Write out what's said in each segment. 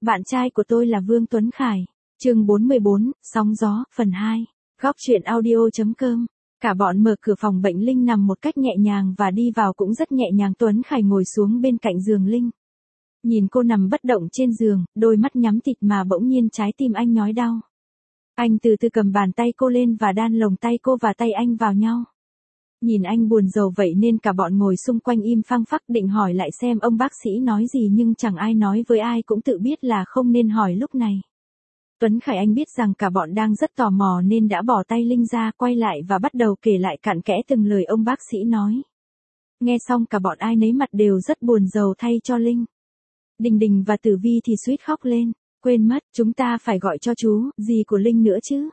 Bạn trai của tôi là Vương Tuấn Khải. Chương 44, Sóng gió, phần 2. Góc truyện audio.com. Cả bọn mở cửa phòng bệnh, Linh nằm một cách nhẹ nhàng và đi vào cũng rất nhẹ nhàng. Tuấn Khải ngồi xuống bên cạnh giường Linh. Nhìn cô nằm bất động trên giường, đôi mắt nhắm tịt mà bỗng nhiên trái tim anh nhói đau. Anh từ từ cầm bàn tay cô lên và đan lồng tay cô và tay anh vào nhau. Nhìn anh buồn rầu vậy nên cả bọn ngồi xung quanh im phăng phắc, định hỏi lại xem ông bác sĩ nói gì nhưng chẳng ai nói với ai, cũng tự biết là không nên hỏi lúc này. Tuấn Khải anh biết rằng cả bọn đang rất tò mò nên đã bỏ tay Linh ra, quay lại và bắt đầu kể lại cặn kẽ từng lời ông bác sĩ nói. Nghe xong cả bọn ai nấy mặt đều rất buồn rầu thay cho Linh. Đình Đình và Tử Vi thì suýt khóc lên. Quên mất, chúng ta phải gọi cho chú, dì của Linh nữa chứ.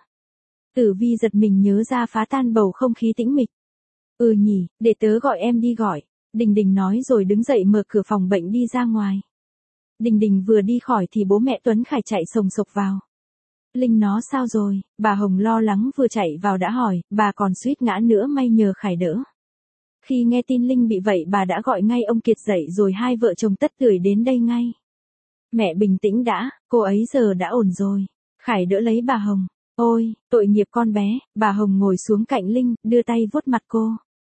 Tử Vi giật mình nhớ ra, phá tan bầu không khí tĩnh mịch. Ừ nhỉ, để tớ gọi em đi gọi. Đình Đình nói rồi đứng dậy mở cửa phòng bệnh đi ra ngoài. Đình Đình vừa đi khỏi thì bố mẹ Tuấn Khải chạy sồng sộc vào. Linh nó sao rồi? Bà Hồng lo lắng vừa chạy vào đã hỏi, bà còn suýt ngã nữa, may nhờ Khải đỡ. Khi nghe tin Linh bị vậy, bà đã gọi ngay ông Kiệt dậy rồi hai vợ chồng tất tưởi đến đây ngay. Mẹ bình tĩnh đã, cô ấy giờ đã ổn rồi. Khải đỡ lấy bà Hồng. Ôi, tội nghiệp con bé. Bà Hồng ngồi xuống cạnh Linh, đưa tay vuốt mặt cô.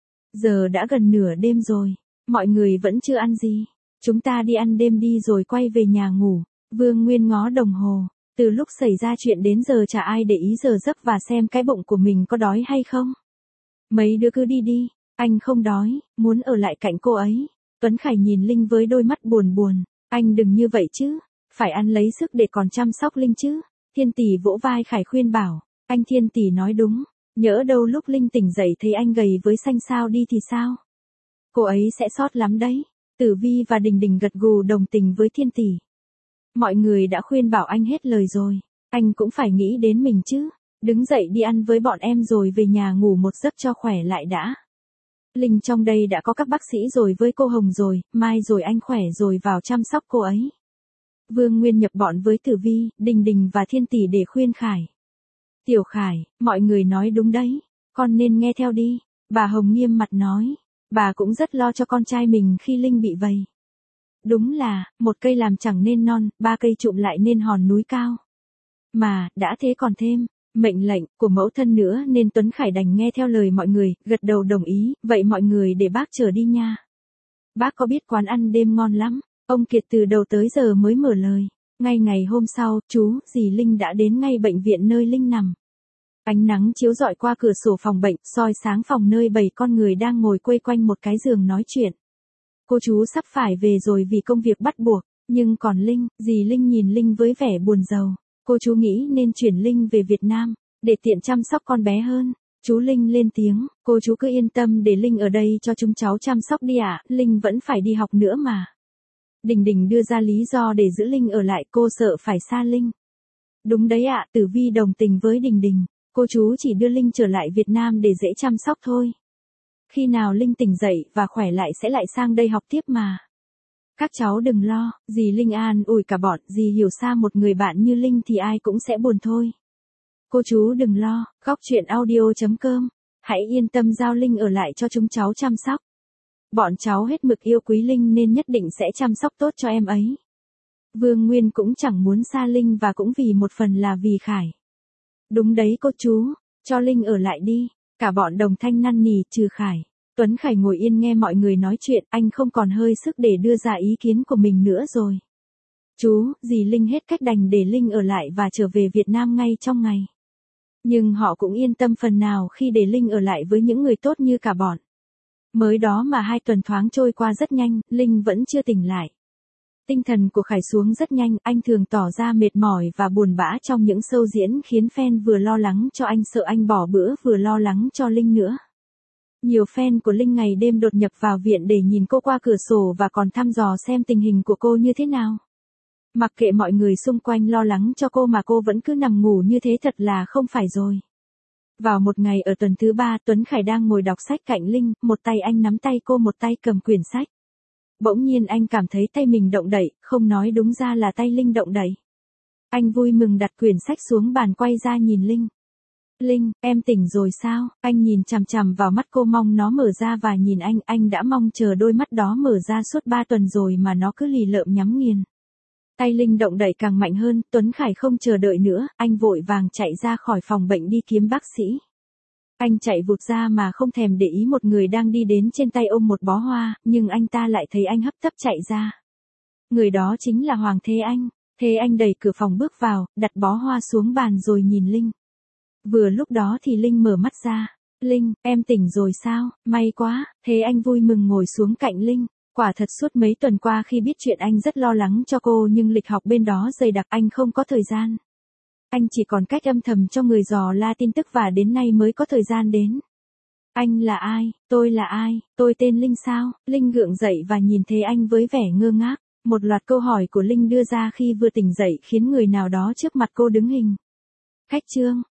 Giờ đã gần nửa đêm rồi, mọi người vẫn chưa ăn gì. Chúng ta đi ăn đêm đi rồi quay về nhà ngủ. Vương Nguyên ngó đồng hồ. Từ lúc xảy ra chuyện đến giờ chả ai để ý giờ giấc và xem cái bụng của mình có đói hay không. Mấy đứa cứ đi đi, anh không đói, muốn ở lại cạnh cô ấy. Tuấn Khải nhìn Linh với đôi mắt buồn buồn. Anh đừng như vậy chứ, phải ăn lấy sức để còn chăm sóc Linh chứ. Thiên Tỷ vỗ vai Khải khuyên bảo. Anh Thiên Tỷ nói đúng, nhỡ đâu lúc Linh tỉnh dậy thấy anh gầy với xanh xao đi thì sao? Cô ấy sẽ sót lắm đấy. Tử Vi và Đình Đình gật gù đồng tình với Thiên Tỷ. Mọi người đã khuyên bảo anh hết lời rồi, anh cũng phải nghĩ đến mình chứ. Đứng dậy đi ăn với bọn em rồi về nhà ngủ một giấc cho khỏe lại đã. Linh trong đây đã có các bác sĩ rồi với cô Hồng rồi, mai rồi anh khỏe rồi vào chăm sóc cô ấy. Vương Nguyên nhập bọn với Tử Vi, Đình Đình và Thiên Tỷ để khuyên Khải. Tiểu Khải, mọi người nói đúng đấy, con nên nghe theo đi. Bà Hồng nghiêm mặt nói, bà cũng rất lo cho con trai mình khi Linh bị vậy. Đúng là, một cây làm chẳng nên non, ba cây chụm lại nên hòn núi cao. Mà, đã thế còn thêm mệnh lệnh của mẫu thân nữa nên Tuấn Khải đành nghe theo lời mọi người, gật đầu đồng ý, vậy mọi người để bác chờ đi nha. Bác có biết quán ăn đêm ngon lắm. Ông Kiệt từ đầu tới giờ mới mở lời. Ngay ngày hôm sau, chú, dì Linh đã đến ngay bệnh viện nơi Linh nằm. Ánh nắng chiếu rọi qua cửa sổ phòng bệnh, soi sáng phòng nơi 7 con người đang ngồi quây quanh một cái giường nói chuyện. Cô chú sắp phải về rồi vì công việc bắt buộc, nhưng còn Linh, dì Linh nhìn Linh với vẻ buồn rầu. Cô chú nghĩ nên chuyển Linh về Việt Nam, để tiện chăm sóc con bé hơn. Chú Linh lên tiếng, cô chú cứ yên tâm để Linh ở đây cho chúng cháu chăm sóc đi ạ, Linh vẫn phải đi học nữa mà. Đình Đình đưa ra lý do để giữ Linh ở lại, cô sợ phải xa Linh. Đúng đấy ạ, Tử Vi đồng tình với Đình Đình, cô chú chỉ đưa Linh trở lại Việt Nam để dễ chăm sóc thôi. Khi nào Linh tỉnh dậy và khỏe lại sẽ lại sang đây học tiếp mà. Các cháu đừng lo, dì Linh an ủi cả bọn, dì hiểu xa một người bạn như Linh thì ai cũng sẽ buồn thôi. Cô chú đừng lo, góc truyện audio.com, hãy yên tâm giao Linh ở lại cho chúng cháu chăm sóc. Bọn cháu hết mực yêu quý Linh nên nhất định sẽ chăm sóc tốt cho em ấy. Vương Nguyên cũng chẳng muốn xa Linh và cũng vì một phần là vì Khải. Đúng đấy cô chú, cho Linh ở lại đi. Cả bọn đồng thanh năn nỉ trừ Khải. Tuấn Khải ngồi yên nghe mọi người nói chuyện, anh không còn hơi sức để đưa ra ý kiến của mình nữa rồi. Chú, dì Linh hết cách đành để Linh ở lại và trở về Việt Nam ngay trong ngày. Nhưng họ cũng yên tâm phần nào khi để Linh ở lại với những người tốt như cả bọn. Mới đó mà 2 tuần thoáng trôi qua rất nhanh, Linh vẫn chưa tỉnh lại. Tinh thần của Khải xuống rất nhanh, anh thường tỏ ra mệt mỏi và buồn bã trong những show diễn khiến fan vừa lo lắng cho anh sợ anh bỏ bữa vừa lo lắng cho Linh nữa. Nhiều fan của Linh ngày đêm đột nhập vào viện để nhìn cô qua cửa sổ và còn thăm dò xem tình hình của cô như thế nào. Mặc kệ mọi người xung quanh lo lắng cho cô mà cô vẫn cứ nằm ngủ như thế thật là không phải rồi. Vào một ngày ở tuần thứ 3, Tuấn Khải đang ngồi đọc sách cạnh Linh, một tay anh nắm tay cô, một tay cầm quyển sách. Bỗng nhiên anh cảm thấy tay mình động đậy, không nói đúng ra là tay Linh động đậy. Anh vui mừng đặt quyển sách xuống bàn, quay ra nhìn Linh. Linh, em tỉnh rồi sao? Anh nhìn chằm chằm vào mắt cô mong nó mở ra và nhìn anh đã mong chờ đôi mắt đó mở ra suốt 3 tuần rồi mà nó cứ lì lợm nhắm nghiền. Tay Linh động đẩy càng mạnh hơn, Tuấn Khải không chờ đợi nữa, anh vội vàng chạy ra khỏi phòng bệnh đi kiếm bác sĩ. Anh chạy vụt ra mà không thèm để ý một người đang đi đến trên tay ôm một bó hoa, nhưng anh ta lại thấy anh hấp tấp chạy ra. Người đó chính là Hoàng Thế Anh. Thế Anh đẩy cửa phòng bước vào, đặt bó hoa xuống bàn rồi nhìn Linh. Vừa lúc đó thì Linh mở mắt ra. Linh, em tỉnh rồi sao? May quá. Thế Anh vui mừng ngồi xuống cạnh Linh. Quả thật suốt mấy tuần qua khi biết chuyện anh rất lo lắng cho cô nhưng lịch học bên đó dày đặc anh không có thời gian. Anh chỉ còn cách âm thầm cho người dò la tin tức và đến nay mới có thời gian đến. Anh là ai? Tôi là ai? Tôi tên Linh sao? Linh gượng dậy và nhìn Thế Anh với vẻ ngơ ngác. Một loạt câu hỏi của Linh đưa ra khi vừa tỉnh dậy khiến người nào đó trước mặt cô đứng hình. Khách Trương,